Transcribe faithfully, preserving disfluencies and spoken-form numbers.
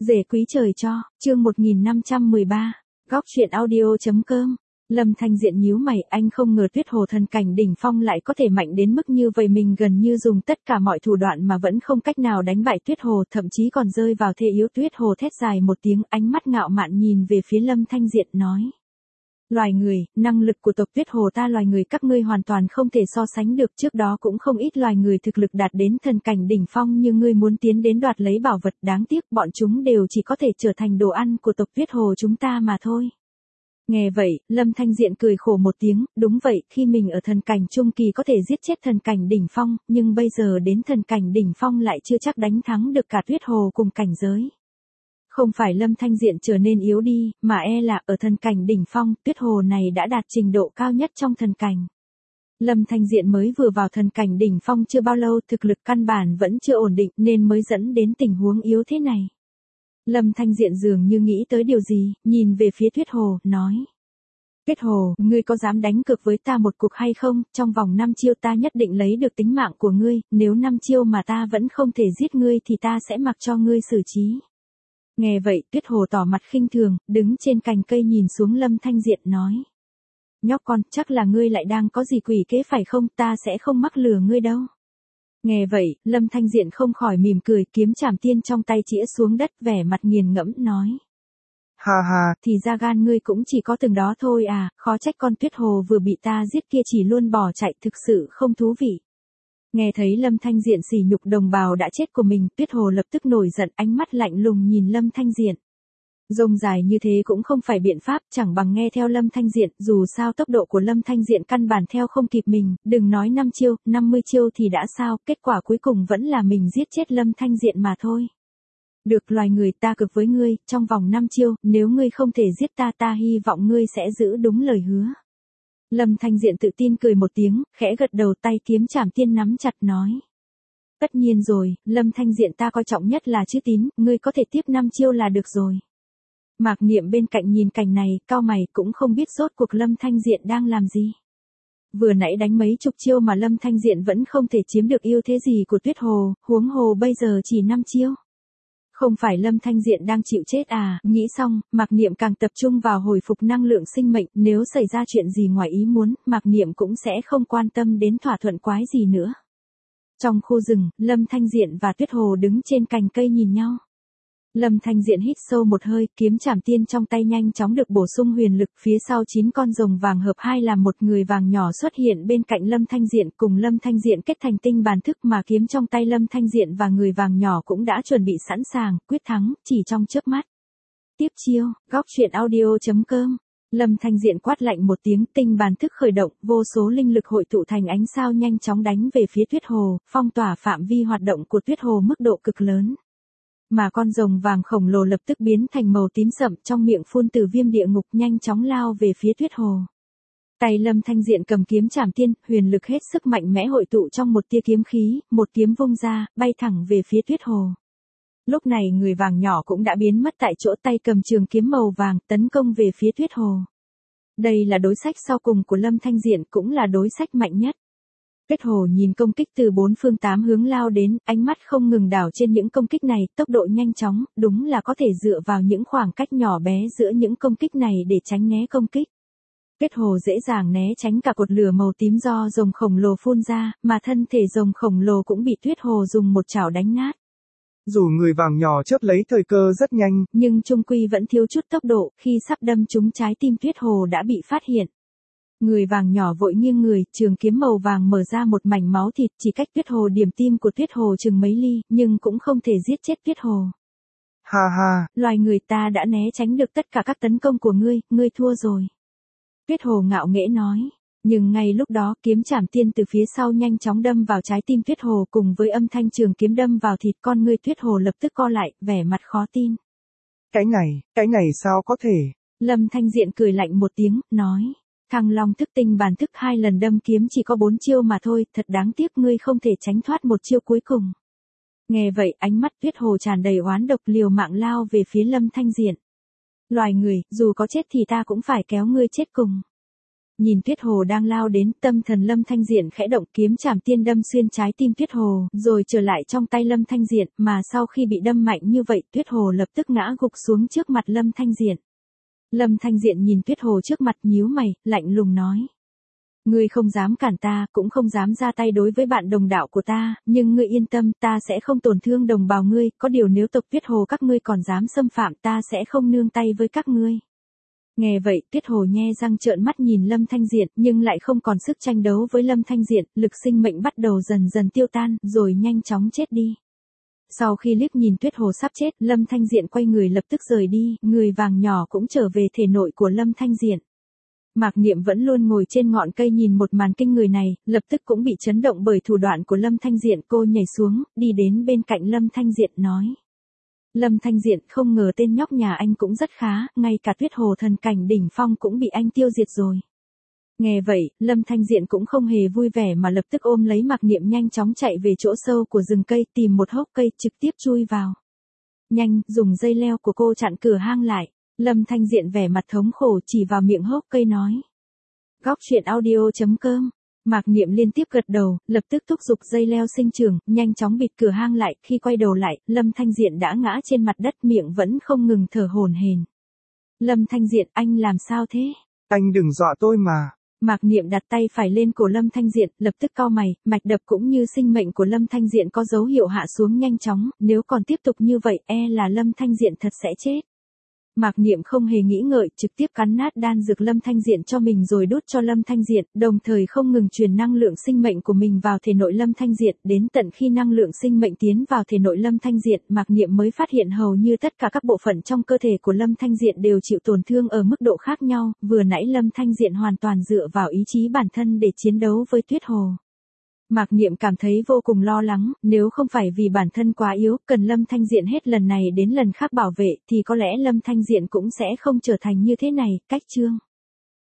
Rể quý trời cho, chương một nghìn năm trăm mười ba, góc truyện audio.com. Lâm Thanh Diện nhíu mày, anh không ngờ Tuyết Hồ thần cảnh đỉnh phong lại có thể mạnh đến mức như vậy, mình gần như dùng tất cả mọi thủ đoạn mà vẫn không cách nào đánh bại Tuyết Hồ, thậm chí còn rơi vào thế yếu. Tuyết Hồ thét dài một tiếng, ánh mắt ngạo mạn nhìn về phía Lâm Thanh Diện nói: Loài người, năng lực của tộc Tuyết Hồ ta loài người các ngươi hoàn toàn không thể so sánh được, trước đó cũng không ít loài người thực lực đạt đến thần cảnh đỉnh phong như ngươi muốn tiến đến đoạt lấy bảo vật, đáng tiếc bọn chúng đều chỉ có thể trở thành đồ ăn của tộc Tuyết Hồ chúng ta mà thôi. Nghe vậy, Lâm Thanh Diện cười khổ một tiếng, đúng vậy, khi mình ở thần cảnh trung kỳ có thể giết chết thần cảnh đỉnh phong, nhưng bây giờ đến thần cảnh đỉnh phong lại chưa chắc đánh thắng được cả Tuyết Hồ cùng cảnh giới. Không phải Lâm Thanh Diện trở nên yếu đi, mà e là ở thần cảnh đỉnh phong, Tuyết Hồ này đã đạt trình độ cao nhất trong thần cảnh. Lâm Thanh Diện mới vừa vào thần cảnh đỉnh phong chưa bao lâu, thực lực căn bản vẫn chưa ổn định nên mới dẫn đến tình huống yếu thế này. Lâm Thanh Diện dường như nghĩ tới điều gì, nhìn về phía Tuyết Hồ, nói: Tuyết Hồ, ngươi có dám đánh cược với ta một cuộc hay không? Trong vòng năm chiêu ta nhất định lấy được tính mạng của ngươi, nếu năm chiêu mà ta vẫn không thể giết ngươi thì ta sẽ mặc cho ngươi xử trí. Nghe vậy, Tuyết Hồ tỏ mặt khinh thường, đứng trên cành cây nhìn xuống Lâm Thanh Diện nói: Nhóc con, chắc là ngươi lại đang có gì quỷ kế phải không, ta sẽ không mắc lừa ngươi đâu. Nghe vậy, Lâm Thanh Diện không khỏi mỉm cười, kiếm trảm tiên trong tay chĩa xuống đất, vẻ mặt nghiền ngẫm nói: Ha ha, thì ra gan ngươi cũng chỉ có từng đó thôi à, khó trách con Tuyết Hồ vừa bị ta giết kia chỉ luôn bỏ chạy, thực sự không thú vị. Nghe thấy Lâm Thanh Diện sỉ nhục đồng bào đã chết của mình, Tuyết Hồ lập tức nổi giận, ánh mắt lạnh lùng nhìn Lâm Thanh Diện. Rông dài như thế cũng không phải biện pháp, chẳng bằng nghe theo Lâm Thanh Diện, dù sao tốc độ của Lâm Thanh Diện căn bản theo không kịp mình, đừng nói năm chiêu, năm mươi chiêu thì đã sao, kết quả cuối cùng vẫn là mình giết chết Lâm Thanh Diện mà thôi. Được, loài người, ta cược với ngươi, trong vòng năm chiêu, nếu ngươi không thể giết ta ta hy vọng ngươi sẽ giữ đúng lời hứa. Lâm Thanh Diện tự tin cười một tiếng, khẽ gật đầu, tay kiếm trảm tiên nắm chặt nói: Tất nhiên rồi, Lâm Thanh Diện, ta coi trọng nhất là chữ tín, ngươi có thể tiếp năm chiêu là được rồi. Mạc Niệm bên cạnh nhìn cảnh này, cau mày, cũng không biết rốt cuộc Lâm Thanh Diện đang làm gì. Vừa nãy đánh mấy chục chiêu mà Lâm Thanh Diện vẫn không thể chiếm được ưu thế gì của Tuyết Hồ, huống hồ bây giờ chỉ năm chiêu. Không phải Lâm Thanh Diện đang chịu chết à, nghĩ xong, Mạc Niệm càng tập trung vào hồi phục năng lượng sinh mệnh, nếu xảy ra chuyện gì ngoài ý muốn, Mạc Niệm cũng sẽ không quan tâm đến thỏa thuận quái gì nữa. Trong khu rừng, Lâm Thanh Diện và Tuyết Hồ đứng trên cành cây nhìn nhau. Lâm Thanh Diện hít sâu một hơi, kiếm trảm tiên trong tay nhanh chóng được bổ sung huyền lực, phía sau chín con rồng vàng hợp hai làm một, người vàng nhỏ xuất hiện bên cạnh Lâm Thanh Diện, cùng Lâm Thanh Diện kết thành tinh bàn thức, mà kiếm trong tay Lâm Thanh Diện và người vàng nhỏ cũng đã chuẩn bị sẵn sàng, quyết thắng, chỉ trong chớp mắt. Tiếp chiêu, góc truyện audio.com. Lâm Thanh Diện quát lạnh một tiếng, tinh bàn thức khởi động, vô số linh lực hội tụ thành ánh sao nhanh chóng đánh về phía Tuyết Hồ, phong tỏa phạm vi hoạt động của Tuyết Hồ mức độ cực lớn. Mà con rồng vàng khổng lồ lập tức biến thành màu tím sậm, trong miệng phun từ viêm địa ngục, nhanh chóng lao về phía Tuyết Hồ. Tay Lâm Thanh Diện cầm kiếm trảm tiên, huyền lực hết sức mạnh mẽ hội tụ trong một tia kiếm khí, một kiếm vung ra, bay thẳng về phía Tuyết Hồ. Lúc này người vàng nhỏ cũng đã biến mất tại chỗ, tay cầm trường kiếm màu vàng, tấn công về phía Tuyết Hồ. Đây là đối sách sau cùng của Lâm Thanh Diện, cũng là đối sách mạnh nhất. Tuyết Hồ nhìn công kích từ bốn phương tám hướng lao đến, ánh mắt không ngừng đảo trên những công kích này, tốc độ nhanh chóng, đúng là có thể dựa vào những khoảng cách nhỏ bé giữa những công kích này để tránh né công kích. Tuyết Hồ dễ dàng né tránh cả cột lửa màu tím do rồng khổng lồ phun ra, mà thân thể rồng khổng lồ cũng bị Tuyết Hồ dùng một chảo đánh nát. Dù người vàng nhỏ chớp lấy thời cơ rất nhanh, nhưng chung quy vẫn thiếu chút tốc độ, khi sắp đâm trúng trái tim Tuyết Hồ đã bị phát hiện. Người vàng nhỏ vội nghiêng người, trường kiếm màu vàng mở ra một mảnh máu thịt, chỉ cách Tuyết Hồ điểm tim của Tuyết Hồ chừng mấy ly, nhưng cũng không thể giết chết Tuyết Hồ. Ha ha, loài người, ta đã né tránh được tất cả các tấn công của ngươi, ngươi thua rồi. Tuyết Hồ ngạo nghễ nói. Nhưng ngay lúc đó, kiếm trảm tiên từ phía sau nhanh chóng đâm vào trái tim Tuyết Hồ, cùng với âm thanh trường kiếm đâm vào thịt, con ngươi Tuyết Hồ lập tức co lại, vẻ mặt khó tin. Cái này, cái này sao có thể? Lâm Thanh Diện cười lạnh một tiếng, nói. Thăng Long thức tinh bàn thức hai lần đâm kiếm chỉ có bốn chiêu mà thôi, thật đáng tiếc ngươi không thể tránh thoát một chiêu cuối cùng. Nghe vậy, ánh mắt Tuyết Hồ tràn đầy oán độc, liều mạng lao về phía Lâm Thanh Diện. Loài người, dù có chết thì ta cũng phải kéo ngươi chết cùng. Nhìn Tuyết Hồ đang lao đến, tâm thần Lâm Thanh Diện khẽ động, kiếm chảm tiên đâm xuyên trái tim Tuyết Hồ, rồi trở lại trong tay Lâm Thanh Diện, mà sau khi bị đâm mạnh như vậy, Tuyết Hồ lập tức ngã gục xuống trước mặt Lâm Thanh Diện. Lâm Thanh Diện nhìn Tuyết Hồ trước mặt nhíu mày, lạnh lùng nói. Ngươi không dám cản ta, cũng không dám ra tay đối với bạn đồng đạo của ta, nhưng ngươi yên tâm, ta sẽ không tổn thương đồng bào ngươi, có điều nếu tộc Tuyết Hồ các ngươi còn dám xâm phạm ta sẽ không nương tay với các ngươi. Nghe vậy, Tuyết Hồ nhe răng trợn mắt nhìn Lâm Thanh Diện, nhưng lại không còn sức tranh đấu với Lâm Thanh Diện, lực sinh mệnh bắt đầu dần dần tiêu tan, rồi nhanh chóng chết đi. Sau khi liếc nhìn Tuyết Hồ sắp chết, Lâm Thanh Diện quay người lập tức rời đi, người vàng nhỏ cũng trở về thể nội của Lâm Thanh Diện. Mạc Niệm vẫn luôn ngồi trên ngọn cây nhìn một màn kinh người này, lập tức cũng bị chấn động bởi thủ đoạn của Lâm Thanh Diện, cô nhảy xuống, đi đến bên cạnh Lâm Thanh Diện nói. Lâm Thanh Diện, không ngờ tên nhóc nhà anh cũng rất khá, ngay cả Tuyết Hồ thần cảnh đỉnh phong cũng bị anh tiêu diệt rồi. Nghe vậy, Lâm Thanh Diện cũng không hề vui vẻ mà lập tức ôm lấy Mạc Niệm nhanh chóng chạy về chỗ sâu của rừng cây, tìm một hốc cây trực tiếp chui vào. Nhanh, dùng dây leo của cô chặn cửa hang lại. Lâm Thanh Diện vẻ mặt thống khổ chỉ vào miệng hốc cây nói. Góc truyện audio chấm com. Mạc Niệm liên tiếp gật đầu, lập tức thúc giục dây leo sinh trưởng, nhanh chóng bịt cửa hang lại, khi quay đầu lại, Lâm Thanh Diện đã ngã trên mặt đất, miệng vẫn không ngừng thở hổn hển. Lâm Thanh Diện, anh làm sao thế? Anh đừng dọa tôi mà. Mạc Niệm đặt tay phải lên cổ Lâm Thanh Diện, lập tức cau mày, mạch đập cũng như sinh mệnh của Lâm Thanh Diện có dấu hiệu hạ xuống nhanh chóng, nếu còn tiếp tục như vậy, e là Lâm Thanh Diện thật sẽ chết. Mạc Niệm không hề nghĩ ngợi, trực tiếp cắn nát đan dược Lâm Thanh Diện cho mình rồi đút cho Lâm Thanh Diện, đồng thời không ngừng truyền năng lượng sinh mệnh của mình vào thể nội Lâm Thanh Diện, đến tận khi năng lượng sinh mệnh tiến vào thể nội Lâm Thanh Diện, Mạc Niệm mới phát hiện hầu như tất cả các bộ phận trong cơ thể của Lâm Thanh Diện đều chịu tổn thương ở mức độ khác nhau, vừa nãy Lâm Thanh Diện hoàn toàn dựa vào ý chí bản thân để chiến đấu với Tuyết Hồ. Mạc Niệm cảm thấy vô cùng lo lắng, nếu không phải vì bản thân quá yếu, cần Lâm Thanh Diện hết lần này đến lần khác bảo vệ, thì có lẽ Lâm Thanh Diện cũng sẽ không trở thành như thế này. Cách chương